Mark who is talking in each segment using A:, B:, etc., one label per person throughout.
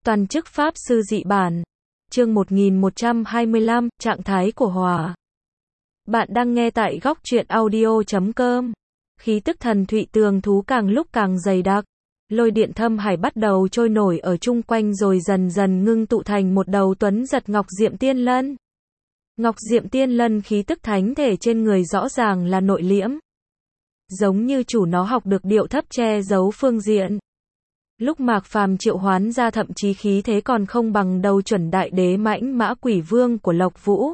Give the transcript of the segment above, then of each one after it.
A: Toàn chức Pháp Sư Dị Bản. Chương 1125, Trạng thái của hỏa. Bạn đang nghe tại góc truyện audio.com. Khí tức thần thụy tường thú càng lúc càng dày đặc. Lôi điện thâm hải bắt đầu trôi nổi ở chung quanh rồi dần dần ngưng tụ thành một đầu tuấn giật Ngọc Diệm Tiên Lân. Ngọc Diệm Tiên Lân khí tức thánh thể trên người rõ ràng là nội liễm. Giống như chủ nó học được điệu thấp che giấu phương diện. Lúc Mạc Phàm triệu hoán ra thậm chí khí thế còn không bằng đầu chuẩn đại đế mãnh mã quỷ vương của Lộc Vũ.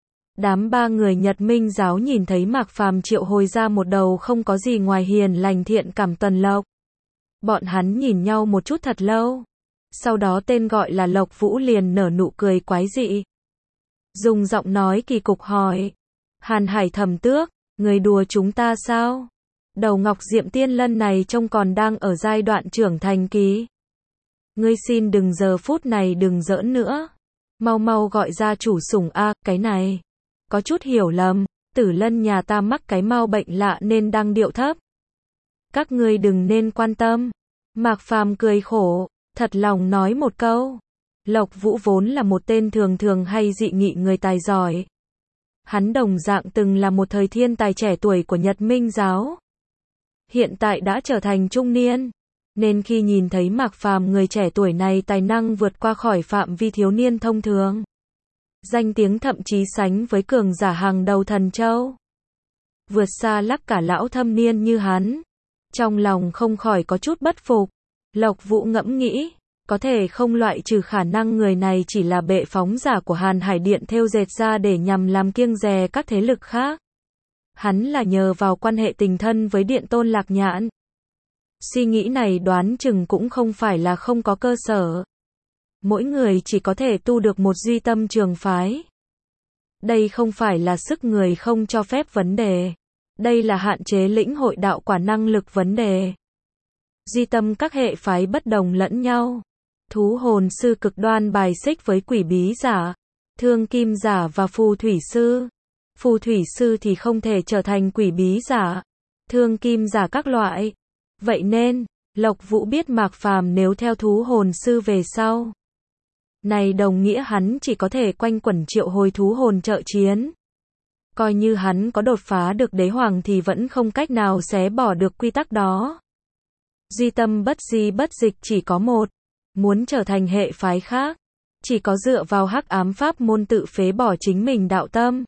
A: Đám ba người Nhật Minh giáo nhìn thấy Mạc Phàm triệu hồi ra một đầu không có gì ngoài hiền lành thiện cảm tuần lộc. Bọn hắn nhìn nhau một chút thật lâu. Sau đó tên gọi là Lộc Vũ liền nở nụ cười quái dị. Dùng giọng nói kỳ cục hỏi. Hàn Hải Thẩm Tước, người đùa chúng ta sao? Đầu Ngọc Diệm Tiên Lân này trông còn đang ở giai đoạn trưởng thành kỳ. Ngươi xin đừng giờ phút này đừng giỡn nữa. Mau mau gọi ra chủ sủng a, cái này. Có chút hiểu lầm, Tử Lân nhà ta mắc cái mau bệnh lạ nên đang điệu thấp. Các ngươi đừng nên quan tâm. Mạc Phàm cười khổ, thật lòng nói một câu. Lộc Vũ vốn là một tên thường thường hay dị nghị người tài giỏi. Hắn đồng dạng từng là một thời thiên tài trẻ tuổi của Nhật Minh giáo. Hiện tại đã trở thành trung niên, nên khi nhìn thấy Mạc Phàm người trẻ tuổi này tài năng vượt qua khỏi phạm vi thiếu niên thông thường. Danh tiếng thậm chí sánh với cường giả hàng đầu Thần Châu. Vượt xa lắc cả lão thâm niên như hắn. Trong lòng không khỏi có chút bất phục. Lộc Vũ ngẫm nghĩ, có thể không loại trừ khả năng người này chỉ là bệ phóng giả của Hàn Hải Điện thêu dệt ra để nhằm làm kiêng dè các thế lực khác. Hắn là nhờ vào quan hệ tình thân với Điện Tôn Lạc Nhạn. Suy nghĩ này đoán chừng cũng không phải là không có cơ sở. Mỗi người chỉ có thể tu được một duy tâm trường phái. Đây không phải là sức người không cho phép vấn đề. Đây là hạn chế lĩnh hội đạo quả năng lực vấn đề. Duy tâm các hệ phái bất đồng lẫn nhau. Thú hồn sư cực đoan bài xích với quỷ bí giả, thương kim giả và phù thủy sư. Phù thủy sư thì không thể trở thành quỷ bí giả, thương kim giả các loại. Vậy nên, Lộc Vũ biết Mạc Phàm nếu theo thú hồn sư về sau. Này đồng nghĩa hắn chỉ có thể quanh quẩn triệu hồi thú hồn trợ chiến. Coi như hắn có đột phá được đế hoàng thì vẫn không cách nào xé bỏ được quy tắc đó. Duy tâm bất di bất dịch chỉ có một. Muốn trở thành hệ phái khác, chỉ có dựa vào hắc ám pháp môn tự phế bỏ chính mình đạo tâm.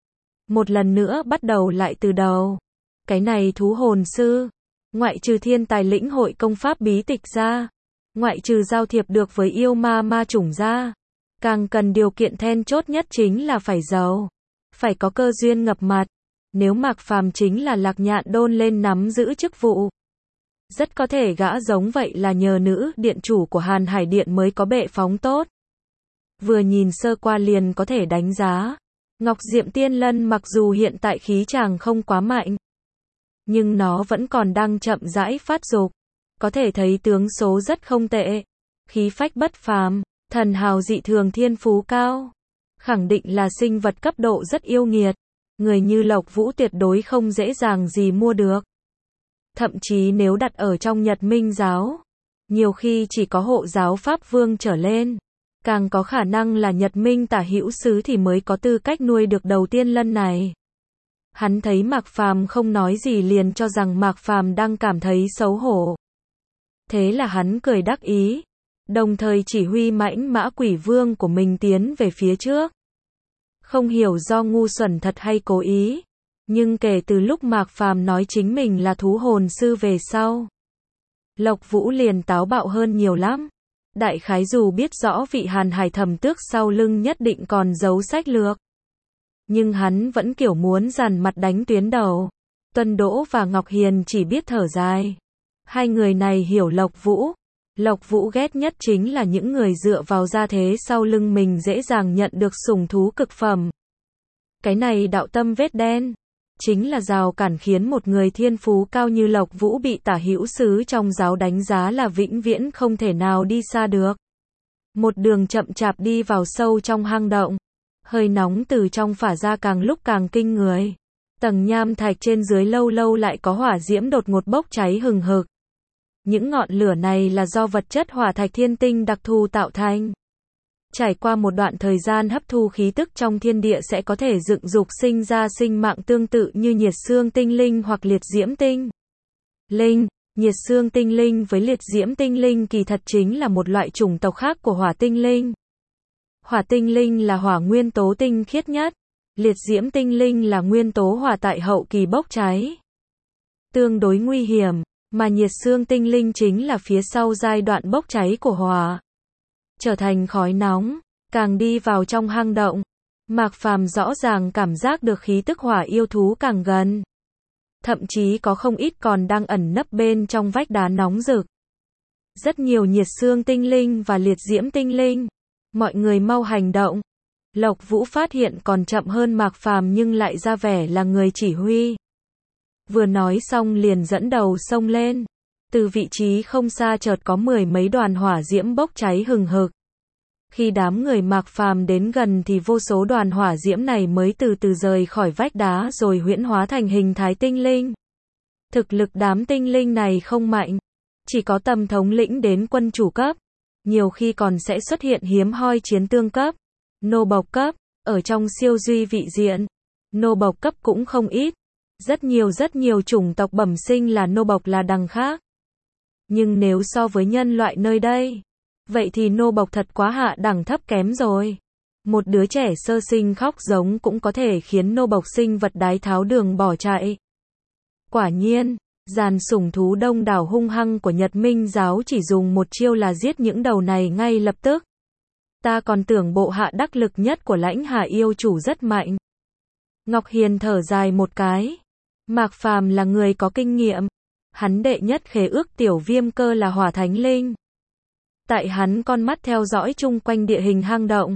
A: Một lần nữa bắt đầu lại từ đầu. Cái này thú hồn sư, ngoại trừ thiên tài lĩnh hội công pháp bí tịch ra, ngoại trừ giao thiệp được với yêu ma ma chủng ra, càng cần điều kiện then chốt nhất chính là phải giàu, phải có cơ duyên ngập mặt. Nếu Mạc Phàm chính là Lạc Nhạn đôn lên nắm giữ chức vụ, rất có thể gã giống vậy là nhờ nữ điện chủ của Hàn Hải Điện mới có bệ phóng tốt. Vừa nhìn sơ qua liền có thể đánh giá. Ngọc Diệm Tiên Lân mặc dù hiện tại khí chàng không quá mạnh, nhưng nó vẫn còn đang chậm rãi phát dục. Có thể thấy tướng số rất không tệ. Khí phách bất phàm, thần hào dị thường thiên phú cao. Khẳng định là sinh vật cấp độ rất yêu nghiệt. Người như Lộc Vũ tuyệt đối không dễ dàng gì mua được. Thậm chí nếu đặt ở trong Nhật Minh giáo, nhiều khi chỉ có hộ giáo Pháp Vương trở lên. Càng có khả năng là Nhật Minh tả hữu sứ thì mới có tư cách nuôi được đầu tiên lân này. Hắn thấy Mạc Phàm không nói gì liền cho rằng Mạc Phàm đang cảm thấy xấu hổ. Thế là hắn cười đắc ý, đồng thời chỉ huy mãnh mã quỷ vương của mình tiến về phía trước. Không hiểu do ngu xuẩn thật hay cố ý, nhưng kể từ lúc Mạc Phàm nói chính mình là thú hồn sư về sau, Lộc Vũ liền táo bạo hơn nhiều lắm. Đại khái dù biết rõ vị Hàn Hải Thẩm Tước sau lưng nhất định còn giấu sách lược, nhưng hắn vẫn kiểu muốn dằn mặt đánh tuyến đầu. Tuân Đỗ và Ngọc Hiền chỉ biết thở dài. Hai người này hiểu Lộc Vũ. Lộc Vũ ghét nhất chính là những người dựa vào gia thế sau lưng mình dễ dàng nhận được sủng thú cực phẩm. Cái này đạo tâm vết đen, chính là rào cản khiến một người thiên phú cao như Lộc Vũ bị tả hữu sứ trong giáo đánh giá là vĩnh viễn không thể nào đi xa được. Một đường chậm chạp đi vào sâu trong hang động. Hơi nóng từ trong phả ra càng lúc càng kinh người. Tầng nham thạch trên dưới lâu lâu lại có hỏa diễm đột ngột bốc cháy hừng hực. Những ngọn lửa này là do vật chất hỏa thạch thiên tinh đặc thù tạo thành. Trải qua một đoạn thời gian hấp thu khí tức trong thiên địa sẽ có thể dựng dục sinh ra sinh mạng tương tự như nhiệt xương tinh linh hoặc liệt diễm tinh linh. Nhiệt xương tinh linh với liệt diễm tinh linh kỳ thật chính là một loại chủng tộc khác của hỏa tinh linh. Hỏa tinh linh là hỏa nguyên tố tinh khiết nhất. Liệt diễm tinh linh là nguyên tố hỏa tại hậu kỳ bốc cháy, tương đối nguy hiểm, mà nhiệt xương tinh linh chính là phía sau giai đoạn bốc cháy của hỏa, trở thành khói nóng. Càng đi vào trong hang động, Mạc Phàm rõ ràng cảm giác được khí tức hỏa yêu thú càng gần. Thậm chí có không ít còn đang ẩn nấp bên trong vách đá nóng rực. Rất nhiều nhiệt xương tinh linh và liệt diễm tinh linh. Mọi người mau hành động. Lộc Vũ phát hiện còn chậm hơn Mạc Phàm nhưng lại ra vẻ là người chỉ huy. Vừa nói xong liền dẫn đầu xông lên. Từ vị trí không xa chợt có 10 mấy đoàn hỏa diễm bốc cháy hừng hực. Khi đám người Mạc Phàm đến gần thì vô số đoàn hỏa diễm này mới từ từ rời khỏi vách đá rồi huyễn hóa thành hình thái tinh linh. Thực lực đám tinh linh này không mạnh, chỉ có tầm thống lĩnh đến quân chủ cấp, nhiều khi còn sẽ xuất hiện hiếm hoi chiến tương cấp, nô bộc cấp, ở trong siêu duy vị diện. Nô bộc cấp cũng không ít, rất nhiều chủng tộc bẩm sinh là nô bộc là đằng khác. Nhưng nếu so với nhân loại nơi đây, vậy thì nô bộc thật quá hạ đẳng thấp kém rồi. Một đứa trẻ sơ sinh khóc giống cũng có thể khiến nô bộc sinh vật đái tháo đường bỏ chạy. Quả nhiên, dàn sủng thú đông đảo hung hăng của Nhật Minh giáo chỉ dùng một chiêu là giết những đầu này ngay lập tức. Ta còn tưởng bộ hạ đắc lực nhất của Lãnh Hà yêu chủ rất mạnh. Ngọc Hiền thở dài một cái. Mạc Phàm là người có kinh nghiệm. Hắn đệ nhất khế ước tiểu viêm cơ là hỏa thánh linh. Tại hắn con mắt theo dõi chung quanh địa hình hang động.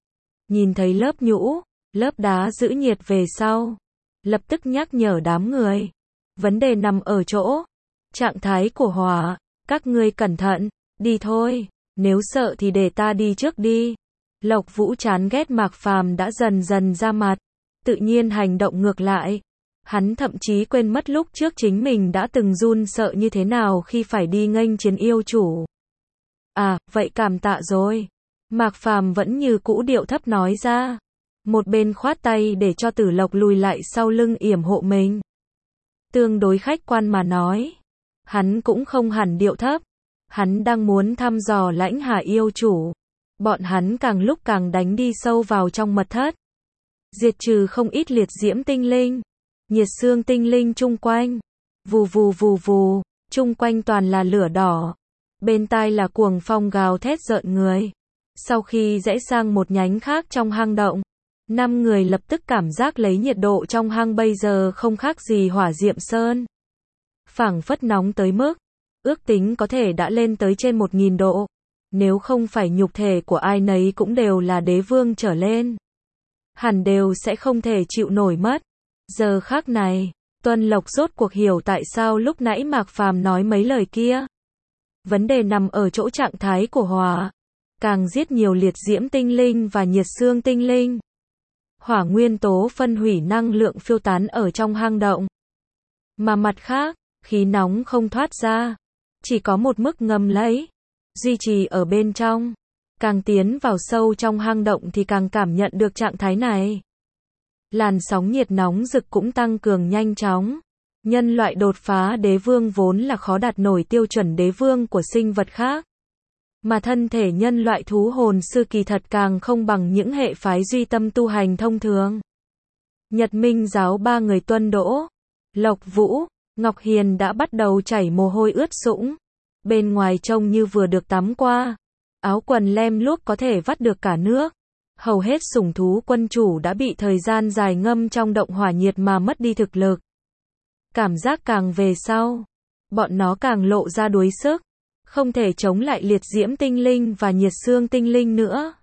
A: Nhìn thấy lớp nhũ, lớp đá giữ nhiệt về sau. Lập tức nhắc nhở đám người. Vấn đề nằm ở chỗ. Trạng thái của hỏa. Các ngươi cẩn thận, đi thôi. Nếu sợ thì để ta đi trước đi. Lộc Vũ chán ghét Mạc Phàm đã dần dần ra mặt. Tự nhiên hành động ngược lại. Hắn thậm chí quên mất lúc trước chính mình đã từng run sợ như thế nào khi phải đi nghênh chiến yêu chủ. À, vậy cảm tạ rồi. Mạc Phàm vẫn như cũ điệu thấp nói ra. Một bên khoát tay để cho Tử Lộc lùi lại sau lưng yểm hộ mình. Tương đối khách quan mà nói. Hắn cũng không hẳn điệu thấp. Hắn đang muốn thăm dò Lãnh Hà yêu chủ. Bọn hắn càng lúc càng đánh đi sâu vào trong mật thất. Diệt trừ không ít liệt diễm tinh linh. Nhiệt xương tinh linh chung quanh. Vù vù vù vù. Chung quanh toàn là lửa đỏ. Bên tai là cuồng phong gào thét rợn người. Sau khi rẽ sang một nhánh khác trong hang động, 5 người lập tức cảm giác lấy nhiệt độ trong hang bây giờ không khác gì hỏa diệm sơn. Phảng phất nóng tới mức, ước tính có thể đã lên tới trên 1000 độ. Nếu không phải nhục thể của ai nấy cũng đều là đế vương trở lên, hẳn đều sẽ không thể chịu nổi mất. Giờ khác này, Tuân Lộc rốt cuộc hiểu tại sao lúc nãy Mạc Phàm nói mấy lời kia. Vấn đề nằm ở chỗ trạng thái của hỏa. Càng giết nhiều liệt diễm tinh linh và nhiệt xương tinh linh, hỏa nguyên tố phân hủy năng lượng phiêu tán ở trong hang động. Mà mặt khác, khí nóng không thoát ra, chỉ có một mức ngầm lấy, duy trì ở bên trong. Càng tiến vào sâu trong hang động thì càng cảm nhận được trạng thái này. Làn sóng nhiệt nóng rực cũng tăng cường nhanh chóng. Nhân loại đột phá đế vương vốn là khó đạt nổi tiêu chuẩn đế vương của sinh vật khác. Mà thân thể nhân loại thú hồn sư kỳ thật càng không bằng những hệ phái duy tâm tu hành thông thường. Nhật Minh giáo 3 người Tuân Đỗ, Lộc Vũ, Ngọc Hiền đã bắt đầu chảy mồ hôi ướt sũng. Bên ngoài trông như vừa được tắm qua. Áo quần lem luốc có thể vắt được cả nước. Hầu hết sủng thú quân chủ đã bị thời gian dài ngâm trong động hỏa nhiệt mà mất đi thực lực. Cảm giác càng về sau, bọn nó càng lộ ra đuối sức. Không thể chống lại liệt diễm tinh linh và nhiệt xương tinh linh nữa.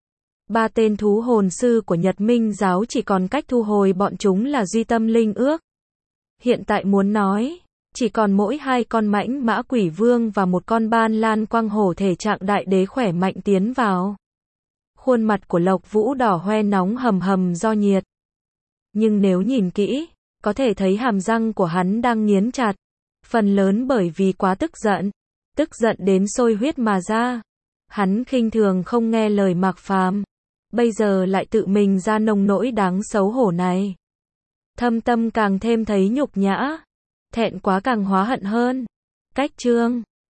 A: 3 tên thú hồn sư của Nhật Minh giáo chỉ còn cách thu hồi bọn chúng là duy tâm linh ước. Hiện tại muốn nói, chỉ còn mỗi 2 con mãnh mã quỷ vương và một con ban lan quang hổ thể trạng đại đế khỏe mạnh tiến vào. Khuôn mặt của Lộc Vũ đỏ hoe nóng hầm hầm do nhiệt. Nhưng nếu nhìn kỹ, có thể thấy hàm răng của hắn đang nghiến chặt. Phần lớn bởi vì quá tức giận đến sôi huyết mà ra. Hắn khinh thường không nghe lời Mạc Phàm, bây giờ lại tự mình ra nông nỗi đáng xấu hổ này. Thâm Tâm càng thêm thấy nhục nhã, thẹn quá càng hóa hận hơn. Cách chương